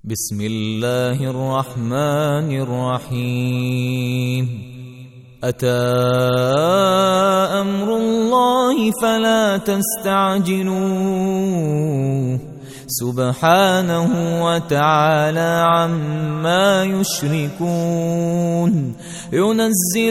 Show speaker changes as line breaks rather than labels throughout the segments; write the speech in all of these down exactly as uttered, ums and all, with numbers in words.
بسم الله الرحمن الرحيم. أتى أمر الله فلا تستعجلوه سبحانه وتعالى عما يشركون. ينزل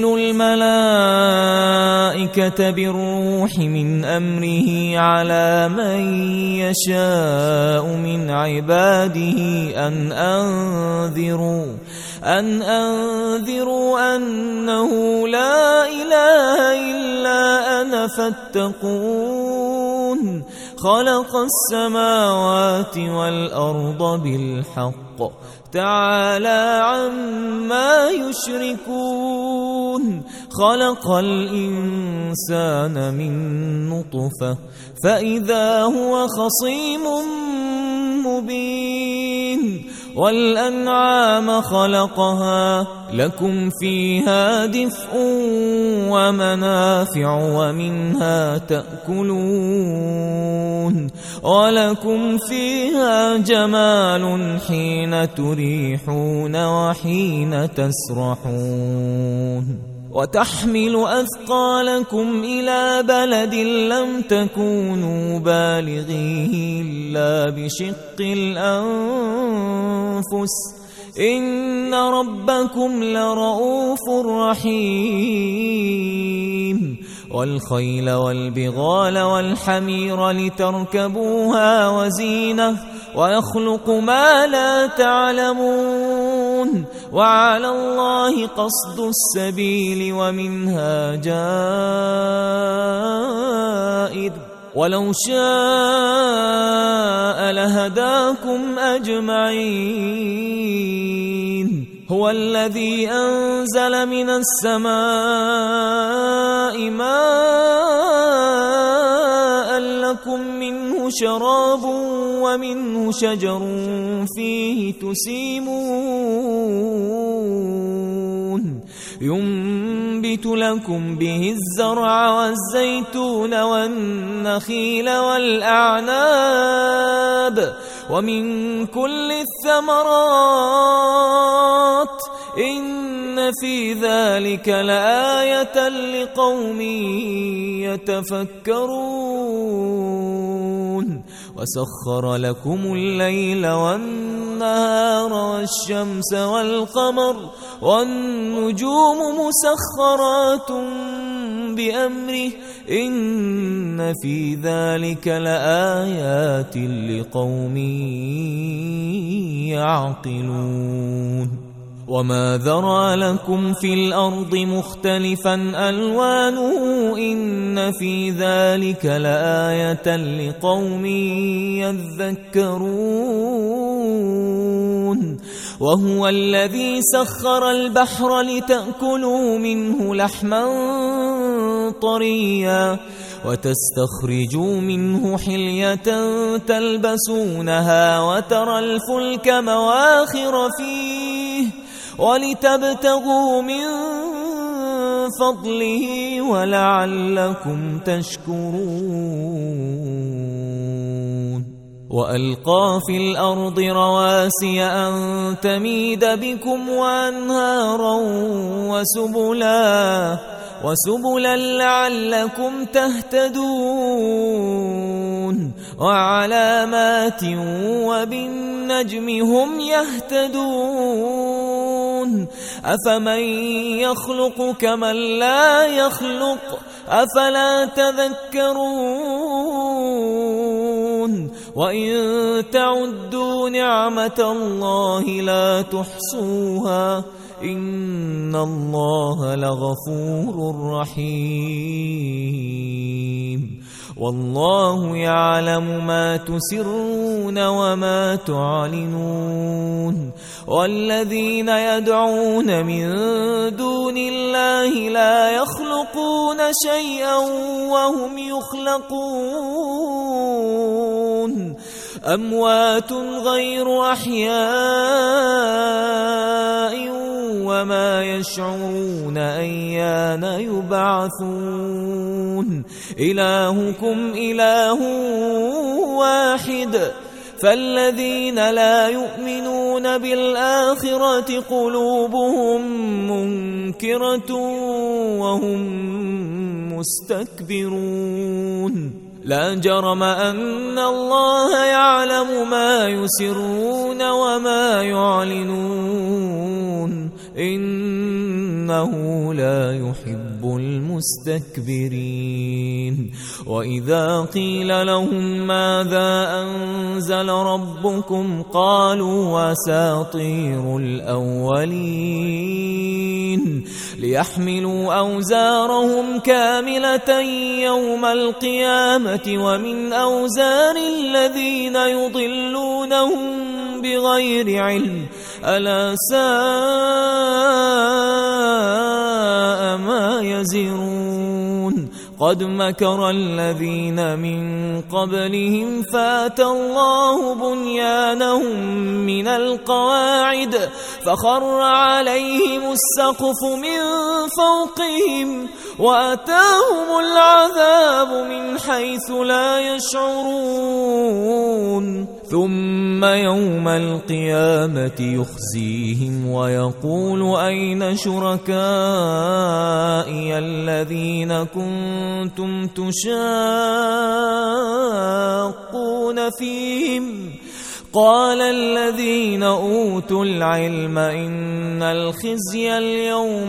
الملائكة بالروح من أمره على من يشاء من عباده أن أنذروا أن أنذروا أنه لا إله إلا أنا فاتقون. خلق السماوات والأرض بالحق تعالى عما يشركون. خلق الإنسان من نطفة فإذا هو خصيم مبين. والأنعام خلقها لكم فيها دفء ومنافع ومنها تأكلون ولكم فيها جمال حين تريحون وحين تسرحون. وتحمل أثقالكم إلى بلد لم تكونوا بالغيه إلا بشق الأنفس إن ربكم لرؤوف رحيم. والخيل والبغال والحمير لتركبوها وزينة ويخلق ما لا تعلمون. وعلى الله قصد السبيل ومنها جائر ولو شاء لهداكم أجمعين. هو الذي أنزل من السماء ماء لكم منه شراب ومنه شجر فيه تسيمون. ينبت لكم به الزرع والزيتون والنخيل والأعناب ومن كل الثمرات إن في ذلك لآية لقوم يتفكرون. وسخر لكم الليل والنهار والشمس والقمر والنجوم مسخرات بأمره إن في ذلك لآيات لقوم يعقلون. وما ذرى لكم في الأرض مختلفا ألوانه إن في ذلك لآية لقوم يذكرون. وهو الذي سخر البحر لتأكلوا منه لحما طريا وتستخرجوا منه حلية تلبسونها وترى الفلك مواخر فيه ولتبتغوا من فضله ولعلكم تشكرون. وألقى في الأرض رواسي أن تميد بكم وأنهارا وسبلا وسبلا لعلكم تهتدون. وعلامات وبالنجم هم يهتدون. أفمن يخلق كمن لا يخلق أفلا تذكرون. وإن تعدوا نعمة الله لا تحصوها إن الله لغفور رحيم. والله يعلم ما تسرون وما تعلنون. والذين يدعون من دون الله لا يخلقون شيئا وهم يخلقون. أموات غير أحياء وما يشعرون أيان يبعثون. إلهكم إله واحد فالذين لا يؤمنون بالآخرة قلوبهم منكرة وهم مستكبرون لا جرم أن الله يعلم ما يسرون وما يعلنون إنه لا يحب المستكبرين وإذا قيل لهم ماذا أنزل ربكم قالوا أساطير الأولين ليحملوا أوزارهم كاملة يوم القيامة ومن أوزار الذين يضلونهم بغير علم ألا ساء ما يزرون قد مكر الذين من قبلهم فاتى الله بنيانهم من القواعد فخر عليهم السقف من فوقهم وأتاهم العذاب من حيث لا يشعرون ثم يوم القيامة يخزيهم ويقول أين شركائي الذين كنتم تشاقون فيهم قال الذين أوتوا العلم إن الخزي اليوم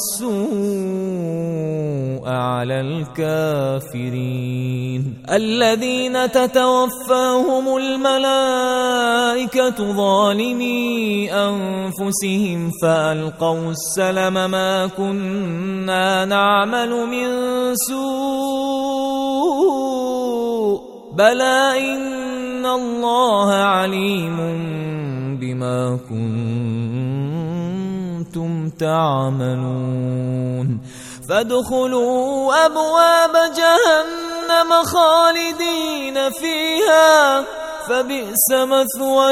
والسوء على الكافرين الذين تتوفاهم الملائكة ظالمي أنفسهم فألقوا السلم ما كنا نعمل من سوء بلى إن الله عليم بما كنتم تعملون فادخلوا أبواب جهنم خالدين فيها فبئس مثوى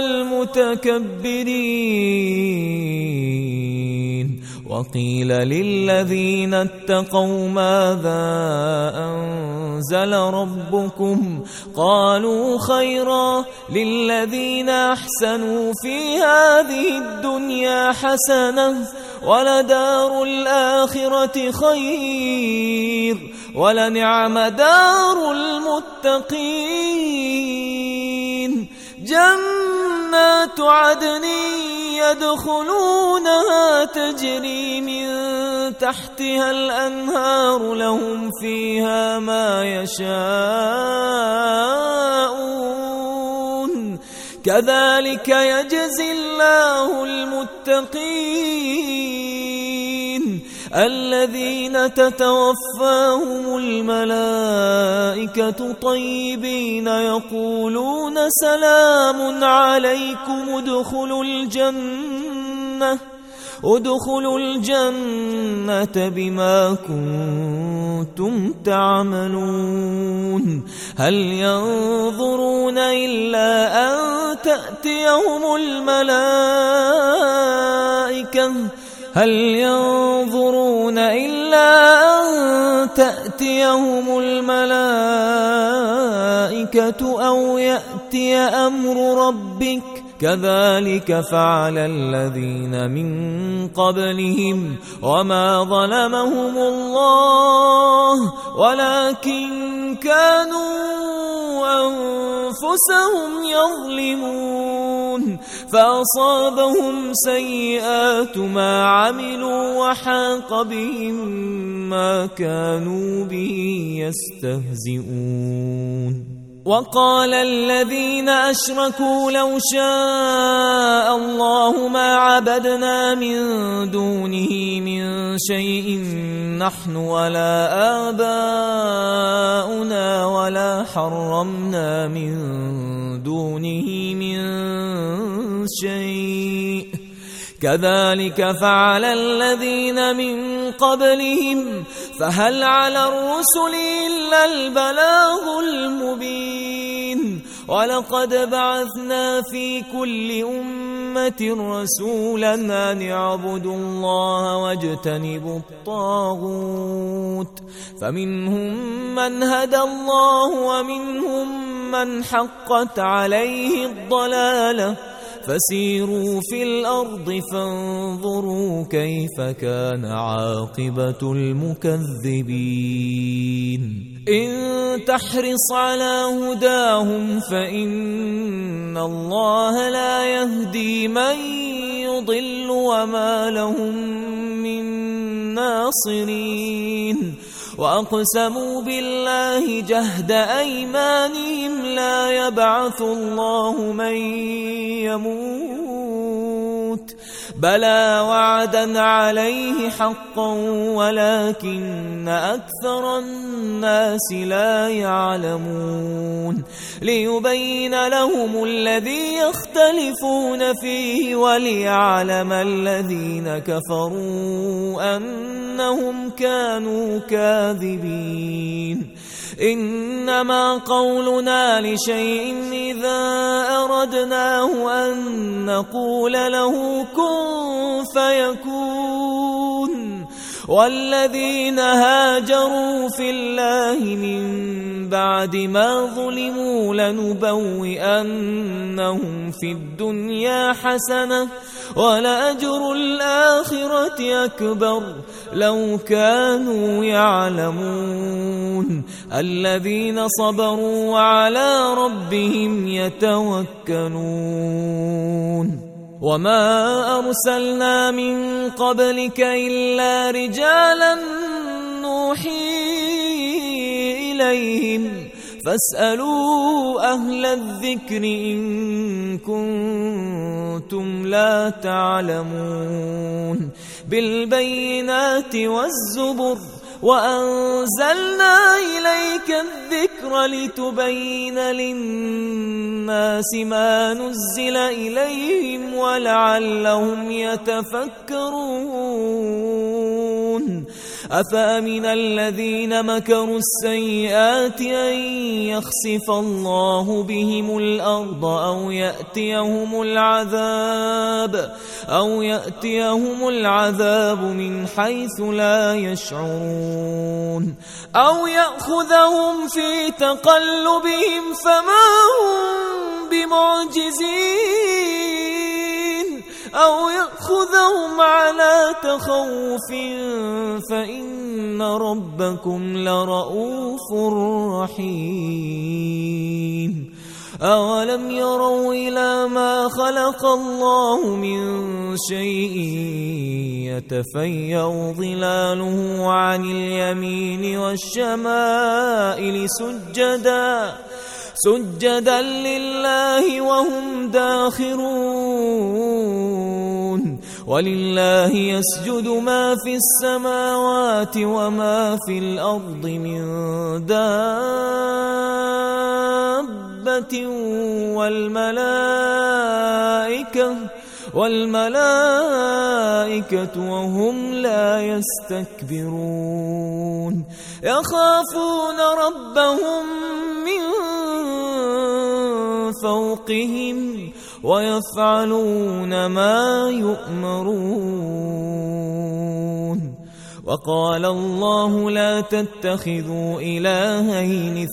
المتكبرين وقيل للذين اتقوا ماذا أنزل ربكم قالوا خيرا للذين أحسنوا في هذه الدنيا حسنة ولدار الآخرة خير ولنعم دار المتقين جنات عدن يدخلونها تجري من تحتها الأنهار لهم فيها ما يشاءون كذلك يجزي الله المتقين الذين تتوفاهم الملائكة طيبين يقولون سلام عليكم ادخلوا الجنة ادخلوا الجنة بما كنتم تعملون هل ينظرون إلا أن تأتيهم الملائكة هل ينظرون إلا أن تأتيهم الملائكة أو يأتي أمر ربك كذلك فعل الذين من قبلهم وما ظلمهم الله ولكن كانوا أنفسهم يظلمون فأصابهم سيئات ما عملوا وحاق بهم ما كانوا به يستهزئون وقال الذين أشركوا لو شاء الله ما عبدنا من دونه من شيء نحن ولا آباؤنا ولا حرمنا من دونه من شيء كذلك فعل الذين من قبلهم فهل على الرسل إلا البلاغ المبين ولقد بعثنا في كل أمة رسولا أن يعبدوا الله واجتنبوا الطاغوت فمنهم من هدى الله ومنهم من حقت عليه الضلالة فسيروا في الأرض فانظروا كيف كان عاقبة المكذبين إن تحرص على هداهم فإن الله لا يهدي من يضل وما لهم من ناصرين وأقسموا بالله جهد أيمانهم لا يبعث الله من يموت بلى وعدا عليه حقا ولكن أكثر الناس لا يعلمون ليبين لهم الذي يختلفون فيه وليعلم الذين كفروا أنهم كانوا كاذبين إنما قولنا لشيء إذا أردناه أن نقول له كن فيكون والذين هاجروا في الله من بعد ما ظلموا لنبوئنهم في الدنيا حسنة ولأجر الآخرة أكبر لو كانوا يعلمون الذين صبروا وعلى ربهم يتوكلون وما أرسلنا من قبلك إلا رجالا نوحي إليهم فاسألوا أهل الذكر إن كنتم لا تعلمون بالبينات والزبر وأنزلنا إليك الذكر لتبين للناس ما نزل إليهم ولعلهم يتفكرون أفأمن الذين مكروا السيئات أن يخسف الله بهم الأرض أو يأتيهم العذاب أو يأتيهم العذاب من حيث لا يشعرون أو يأخذهم في تقلبهم فما هم بمعجزين أو يأخذهم على تخوف فإن ربكم لرؤوف رحيم أولم يروا إلى ما خلق الله من شيء يتفيأ ظلاله عن اليمين والشمائل سجدا سجدا لله وهم داخرون ولله يسجد ما في السماوات وما في الأرض من دابة والملائكة والملائكة وهم لا يستكبرون يخافون ربهم من فوقهم ويفعلون ما يؤمرون وقال الله لا تتخذوا إلهين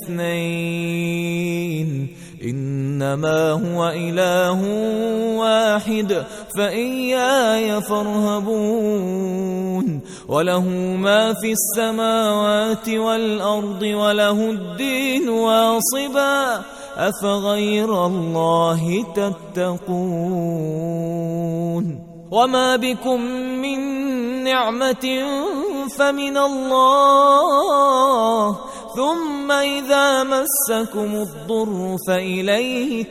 اثنين إنما هو إله واحد فإياي فارهبون وله ما في السماوات والأرض وله الدين واصبا أفغير الله تتقون وما بكم من نعمة فمن الله ثم إذا مسكم الضر فإليه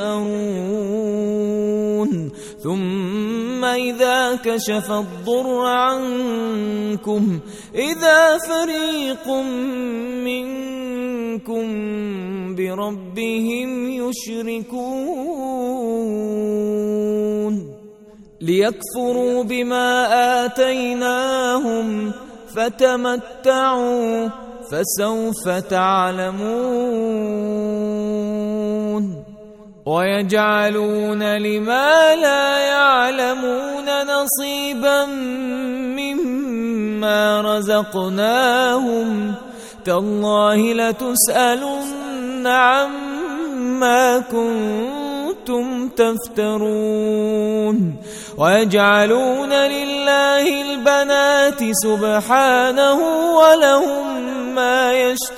تجأرون ثم إذا كشف الضر عنكم إذا فريق منكم بربهم يشركون ليكفروا بما آتيناهم فتمتعوا فسوف تعلمون ويجعلون لما لا يعلمون نصيبا مما رزقناهم تالله لتسألن عما ما كنتم تفترون ويجعلون لله البنات سبحانه ولهم ما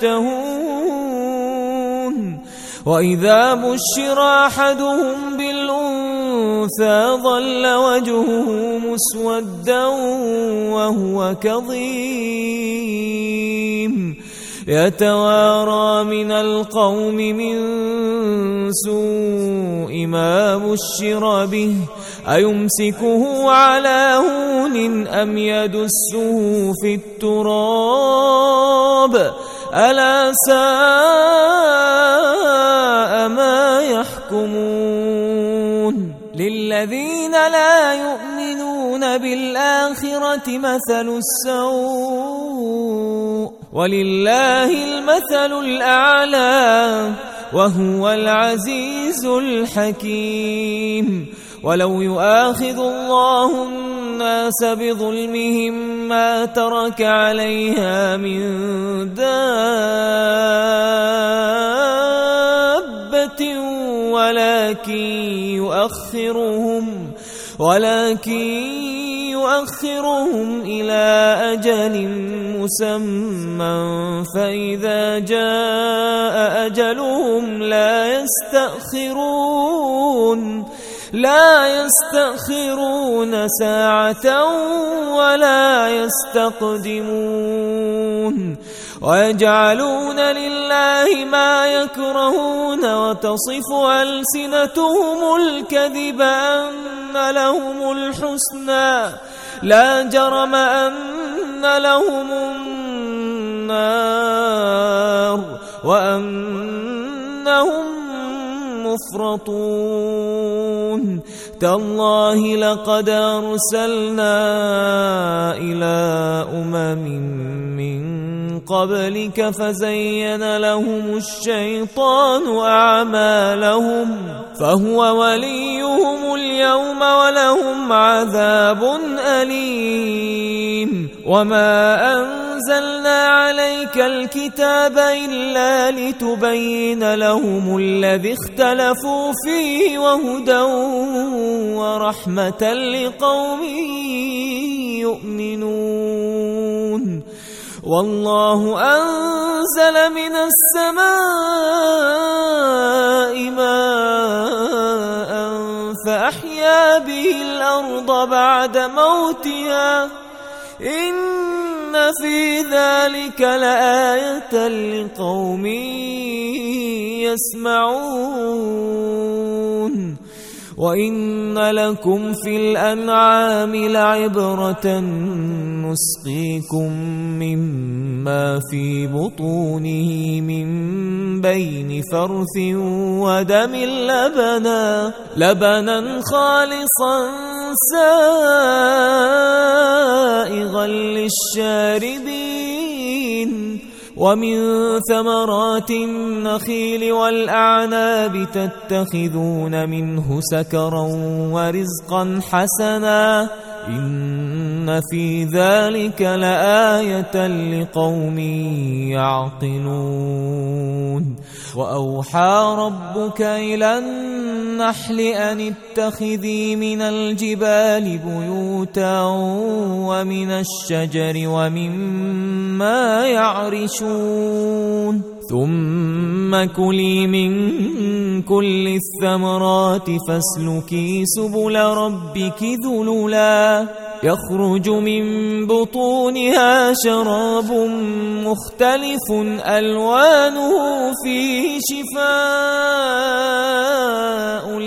يشتهون وإذا بشر أحدهم بالأنثى ظل وجهه مسودا وهو كظيم يتوارى من القوم من سوء ما بشر به أيمسكه على هون أم يدسه في التراب ألا ساء ما يحكمون للذين لا يؤمنون بالآخرة مثل السوء ولله المثل الأعلى وهو العزيز الحكيم ولو يؤاخذ الله الناس بظلمهم ما ترك عليها من دابة ولكن يؤخرهم ولكن يؤخرهم إلى أجل مسمى فإذا جاء أجلهم لا يستأخرون لا يستأخرون ساعة ولا يستقدمون ويجعلون لله ما يكرهون وتصف ألسنتهم الكذب أن لهم الحسنى لا جرم أن لهم النار وأنهم مفرطون تالله لقد أرسلنا إلى أمم من قبلك فزين لهم الشيطان أعمالهم فهو وليهم اليوم ولهم عذاب أليم وما أنزلنا عليك الكتاب إلا لتبين لهم الذي اختلفوا فيه وهدى ورحمة لقوم يؤمنون والله أنزل من السماء ماء فأحيا به الأرض بعد موتها إن في ذلك لآية لقوم يسمعون وإن لكم في الأنعام لعبرة نسقيكم مما في بطونه من بين فرث ودم لبنا لبنا خالصا سائغا للشاربين ومن ثمرات النخيل والأعناب تتخذون منه سكرا ورزقا حسنا إن في ذلك لآية لقوم يعقلون وأوحى ربك إلى النحل أن اتخذي من الجبال بيوتا ومن الشجر ومما يعرشون ثم كلي من كل الثمرات فاسلكي سبل ربك ذللا يخرج من بطونها شراب مختلف ألوانه فيه شفاء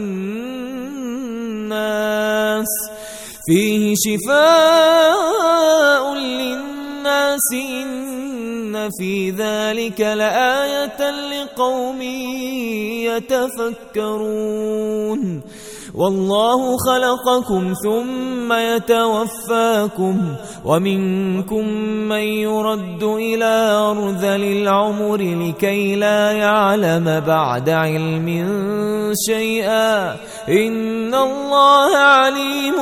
للناس فيه شفاء للناس إن في ذلك لآية لقوم يتفكرون والله خلقكم ثم يتوفاكم ومنكم من يرد إلى أرذل العمر لكي لا يعلم بعد علم شيئا إن الله عليم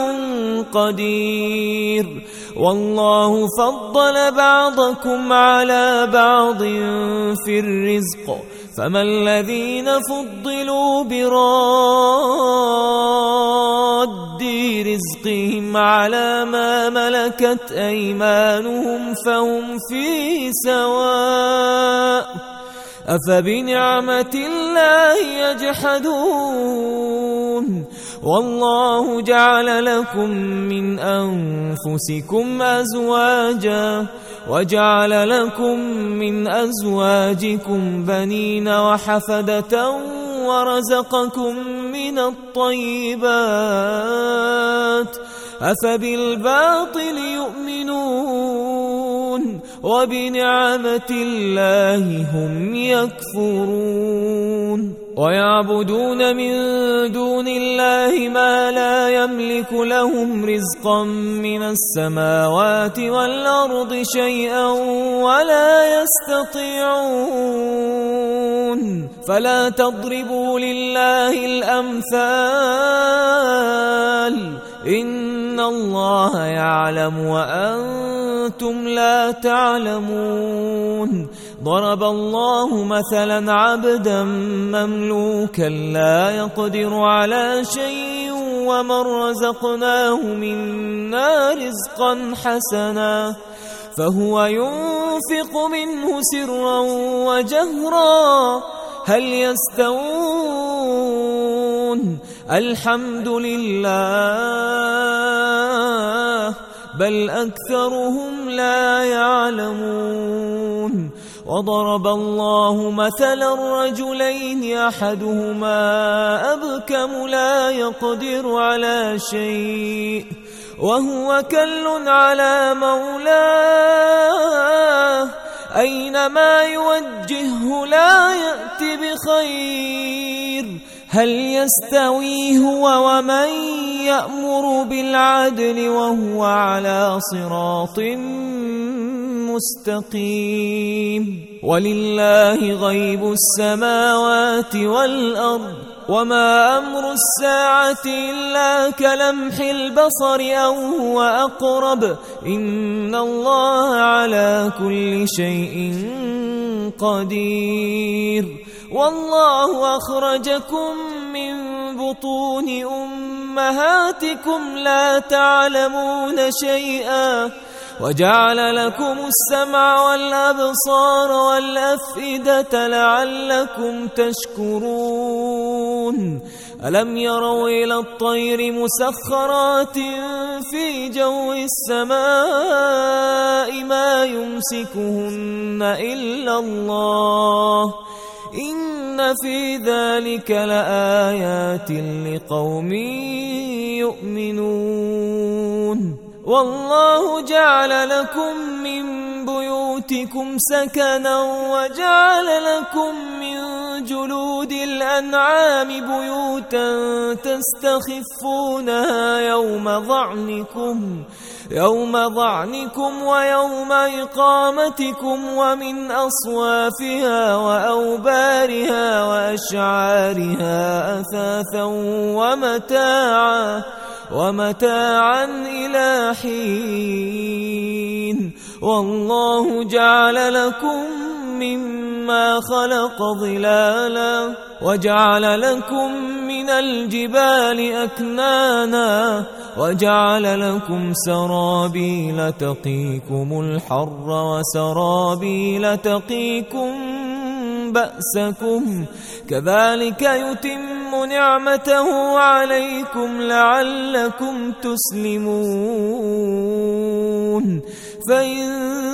قدير والله فضل بعضكم على بعض في الرزق فما الذين فضلوا براد رزقهم على ما ملكت أيمانهم فهم فيه سواء أفبنعمة الله يجحدون والله جعل لكم من أنفسكم أزواجا وجعل لكم من أزواجكم بنين وحفدة ورزقكم من الطيبات أفبالباطل يؤمنون وبنعمة الله هم يكفرون ويعبدون من دون الله ما لا يملك لهم رزقا من السماوات والأرض شيئا ولا يستطيعون فلا تضربوا لله الأمثال إن الله يعلم وأنتم لا تعلمون ضرب الله مثلا عبدا مملوكا لا يقدر على شيء ومن رزقناه منا رزقا حسنا فهو ينفق منه سرا وجهرا هل يستوون الحمد لله بل أكثرهم لا يعلمون وضرب الله مثلا رجلين أحدهما أبكم لا يقدر على شيء وهو كل على مولاه أينما يوجهه لا يأتي بخير هل يستوي هو ومن يأمر بالعدل وهو على صراط مستقيم ولله غيب السماوات والأرض وما أمر الساعة إلا كلمح البصر أو هو أقرب إن الله على كل شيء قدير والله أخرجكم من بطون أمهاتكم لا تعلمون شيئا وجعل لكم السمع والأبصار والأفئدة لعلكم تشكرون ألم يروا إلى الطير مسخرات في جو السماء ما يمسكهن إلا الله إن في ذلك لآيات لقوم يؤمنون والله جعل لكم من بيوتكم سكنا وجعل لكم من جلود الأنعام بيوتا تستخفونها يوم ظعنكم يوم ظعنكم ويوم إقامتكم ومن أصوافها وأوبارها وأشعارها أثاثا ومتاعا ومتاعا إلى حين والله جعل لكم مما خلق ظلالا وجعل لكم من الجبال أكنانا وجعل لكم سرابيل تقيكم الحر وسرابيل تقيكم بأسكم كذلك يتم نعمته عليكم لعلكم تسلمون فإن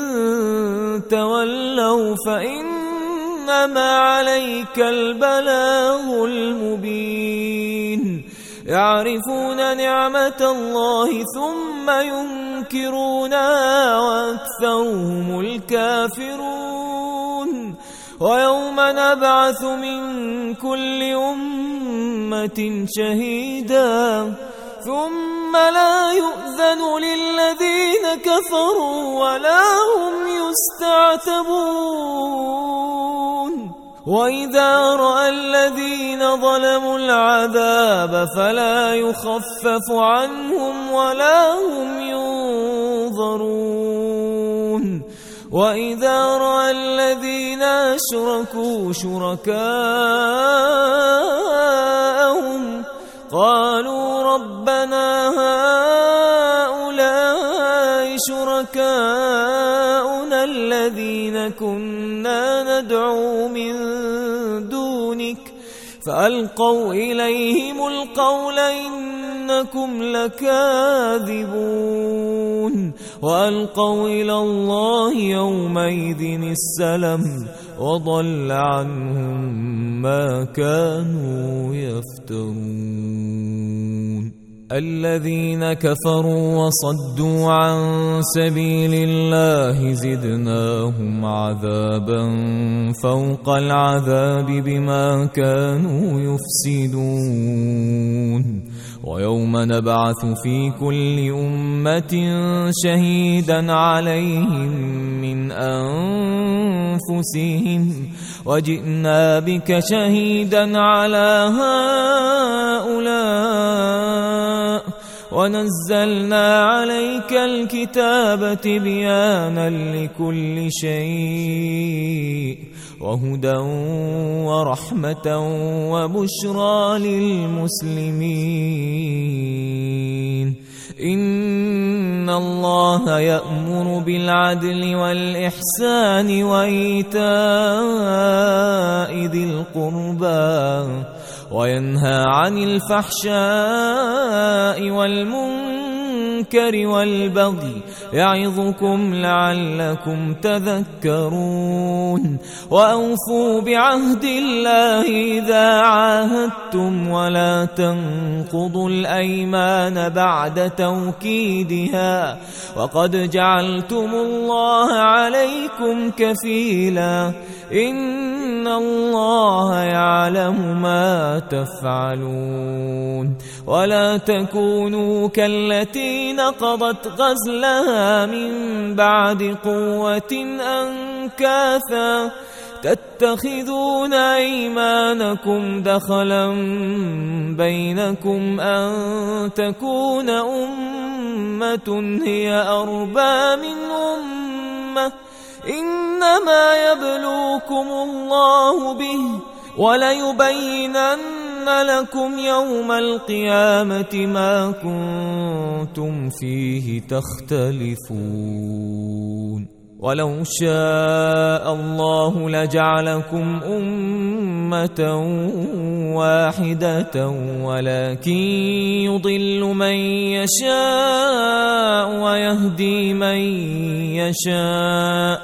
تولوا فإنما عليك البلاغ المبين يعرفون نعمة الله ثم ينكرونها وأكثرهم الكافرون ويوم نبعث من كل أمة شهيدا ثم لا يؤذن للذين كفروا ولا هم يستعتبون وإذا رأى الذين ظلموا العذاب فلا يخفف عنهم ولا هم ينظرون وإذا رأى الذين أشركوا شركاءهم قالوا ربنا هؤلاء شركاؤنا الذين كنا ندعو من دونك فألقوا إليهم القول إنكم لكاذبون وألقوا إلى الله يومئذ السلم وضل عنهم ما كانوا يفترون. الذين كفروا وصدوا عن سبيل الله زدناهم عذابا فوق العذاب بما كانوا يفسدون. ويوم نبعث في كل أمة شهيدا عليهم من أنفسهم وجئنا بك شهيدا على هؤلاء ونزلنا عليك الكتاب تبيانا لكل شيء وهدى ورحمة وبشرى للمسلمين. إن الله يأمر بالعدل والإحسان وإيتاء ذي القربى وينهى عن الفحشاء والمنكر والبغي يعظكم لعلكم تذكرون. وأوفوا بعهد الله إذا عاهدتم ولا تنقضوا الأيمان بعد توكيدها وقد جعلتم الله عليكم كفيلا إن الله يعلم ما تفعلون. ولا تكونوا كالتي نقضت غزلها من بعد قوة أنكاثا تتخذون أيمانكم دخلا بينكم أن تكون أمة هي أربى من أمة إنما يبلوكم الله به وليبينن لكم يوم القيامة ما كنتم فيه تختلفون. ولو شاء الله لجعلكم أمة واحدة ولكن يضل من يشاء ويهدي من يشاء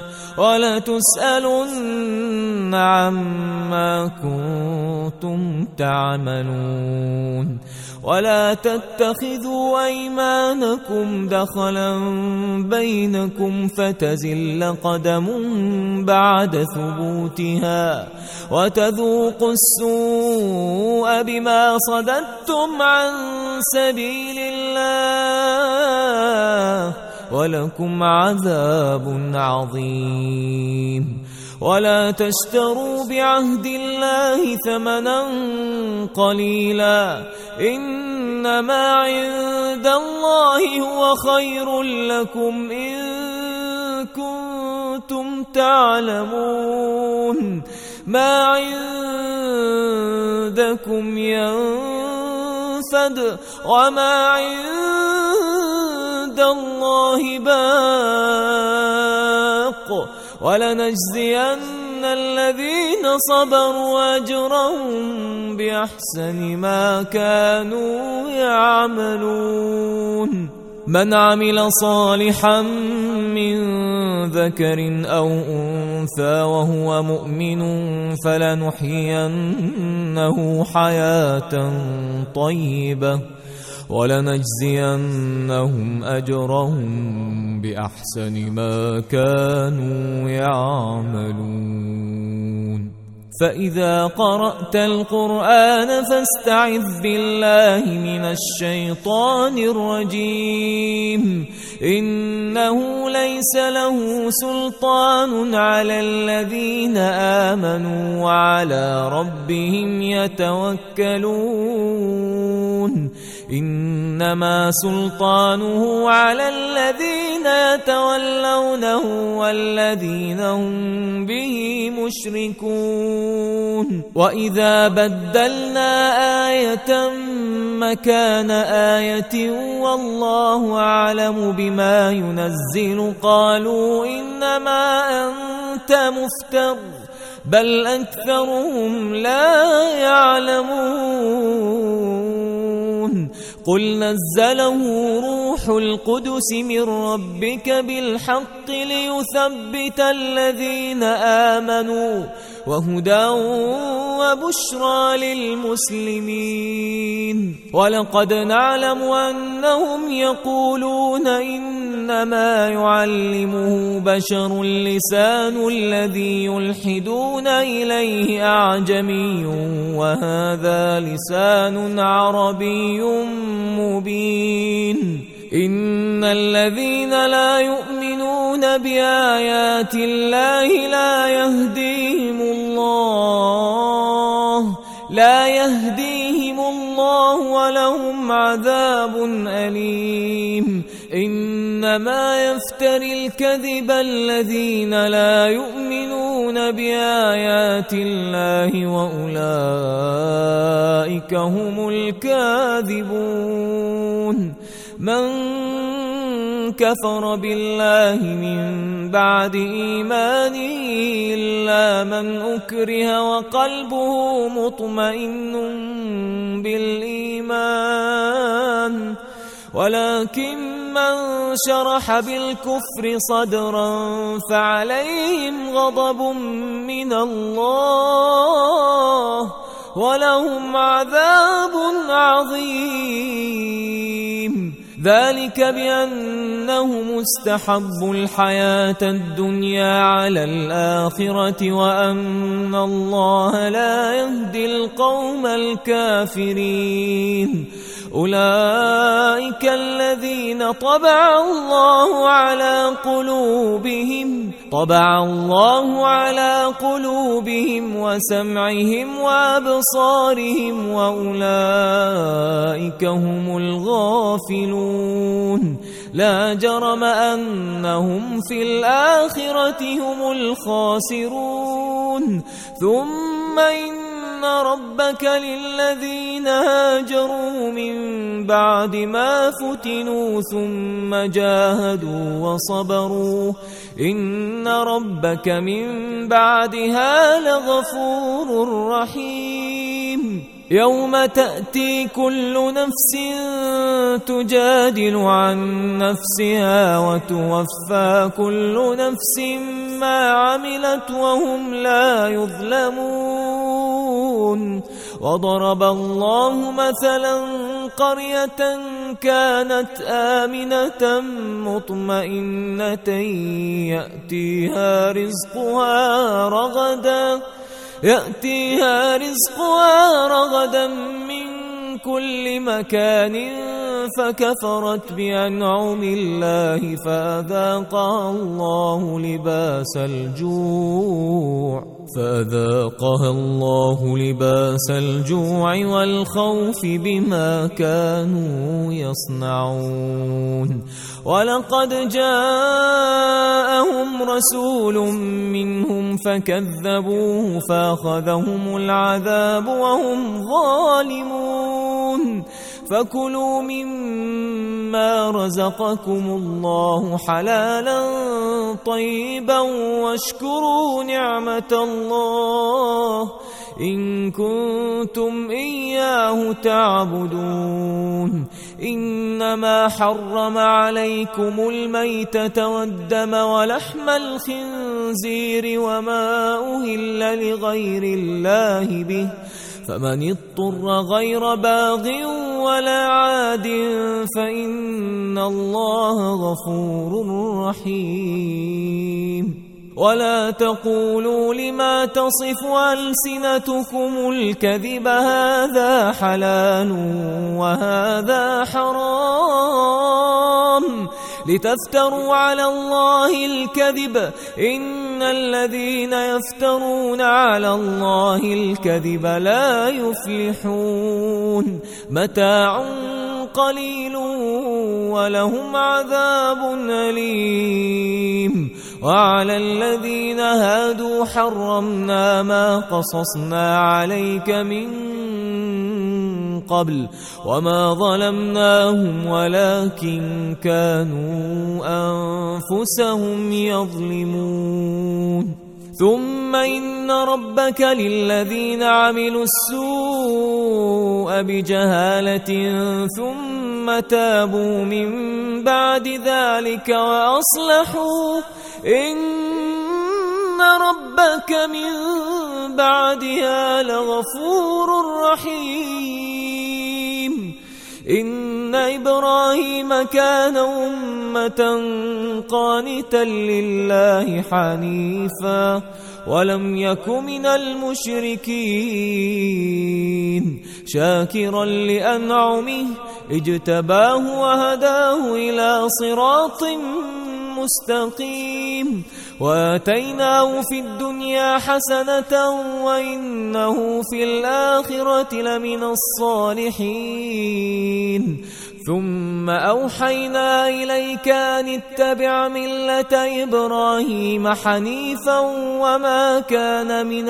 ولتسألن عما كنتم تعملون. ولا تتخذوا أيمانكم دخلا بينكم فتزل قدم بعد ثبوتها وتذوقوا السوء بما صددتم عن سبيل الله ولكم عذاب عظيم. ولا تشتروا بعهد الله ثمنا قليلا إنما عند الله هو خير لكم إن كنتم تعلمون. ما عندكم ينفد وما عند الله باق ولنجزين الذين صبروا أجرهم بأحسن ما كانوا يعملون. من عمل صالحا من ذكر أو أنثى وهو مؤمن فلنحيينه حياة طيبة ولنجزينهم أجرهم بأحسن ما كانوا يعملون. فإذا قرأت القرآن فاستعذ بالله من الشيطان الرجيم إنه ليس له سلطان على الذين آمنوا وعلى ربهم يتوكلون. إنما سلطانه على الذين يتولونه والذين هم به مشركون وإذا بدلنا آية مكان آية والله أعلم بما ينزل قالوا إنما أنت مفتر بل أكثرهم لا يعلمون قل نزله روح القدس من ربك بالحق ليثبت الذين آمنوا وهدى وبشرى للمسلمين ولقد نعلم أنهم يقولون إنما يعلمه بشر لسان الذي يلحدون إليه أعجمي وهذا لسان عربي مبين إن الذين لا يؤمنون بآيات الله لا يهديهم الله لا يهديهم الله ولهم عذاب أليم إنما يفتري الكذب الذين لا يؤمنون بآيات الله وأولئك هم الكاذبون من كفر بالله من بعد إيمانه إلا من أكره وقلبه مطمئن بالإيمان ولكن من شرح بالكفر صدرا فعليهم غضب من الله ولهم عذاب عظيم ذلك بأنهم استحبوا الحياة الدنيا على الآخرة وأن الله لا يهدي القوم الكافرين أولئك الذين طبع الله على قلوبهم طبع الله على قلوبهم وسمعهم وأبصارهم وأولئك هم الغافلون لا جرم أنهم في الآخرة هم الخاسرون ثم إن ربك للذين هاجروا من بعد ما فتنوا ثم جاهدوا وصبروا إن ربك من بعدها لغفور رحيم يوم تأتي كل نفس تجادل عن نفسها وتوفى كل نفس ما عملت وهم لا يظلمون وضرب الله مثلا قرية كانت آمنة مطمئنة يأتيها رزقها رغدا يأتيها رزقها رغدا من كل مكان فكفرت بأنعم الله فأذاقها الله لباس الجوع فأذاقها الله لباس الجوع والخوف بما كانوا يصنعون ولقد جاءهم رسول منهم فكذبوه فأخذهم العذاب وهم ظالمون فكلوا مما رزقكم الله حلالا طيبا واشكروا نعمة الله إن كنتم إياه تعبدون إنما حرم عليكم الميتة والدم ولحم الخنزير وما أهل لغير الله به فمن اضطر غير باغ ولا عاد فإن الله غفور رحيم ولا تقولوا لما تصف ألسنتكم الكذب هذا حلال وهذا حرام لتفتروا على الله الكذب إن الذين يفترون على الله الكذب لا يفلحون متاع قليل ولهم عذاب أليم. وعلى الذين هادوا حرمنا ما قصصنا عليك من قبل وما ظلمناهم ولكن كانوا أنفسهم يظلمون. ثم إن ربك للذين عملوا السوء بجهالة ثم تابوا من بعد ذلك وأصلحوا إن ربك من بعدها لغفور رحيم. إن إبراهيم كان أمة قانتا لله حنيفا ولم يك من المشركين شاكرا لأنعمه اجتباه وهداه إلى صراط مستقيم. وآتيناه في الدنيا حسنة وإنه في الآخرة لمن الصالحين. ثم أوحينا إليك أن اتبع ملة إبراهيم حنيفا وما كان من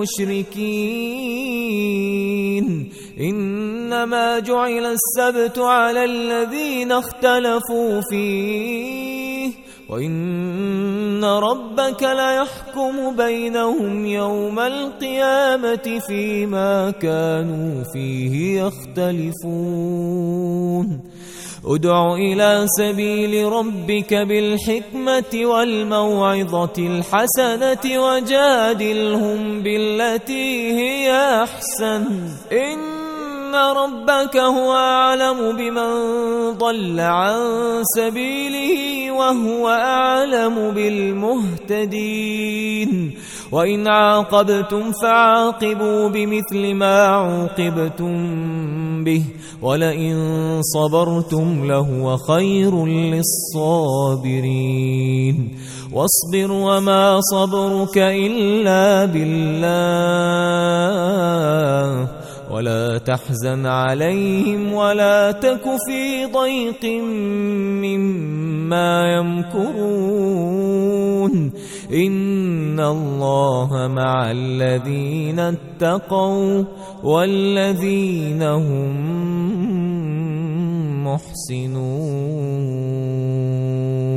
المشركين. إنما جعل السبت على الذين اختلفوا فيه وإن ربك ليحكم بينهم يوم القيامة فيما كانوا فيه يختلفون. ادع إلى سبيل ربك بالحكمة والموعظة الحسنة وجادلهم بالتي هي أحسن إن ربك هو أعلم بمن ضل عن سبيله وهو أعلم بالمهتدين. وإن عاقبتم فعاقبوا بمثل ما عوقبتم به ولئن صبرتم لهو خير للصابرين. واصبر وما صبرك إلا بالله ولا تحزن عليهم ولا تك في ضيق مما يمكرون. إن الله مع الذين اتقوا والذين هم محسنون.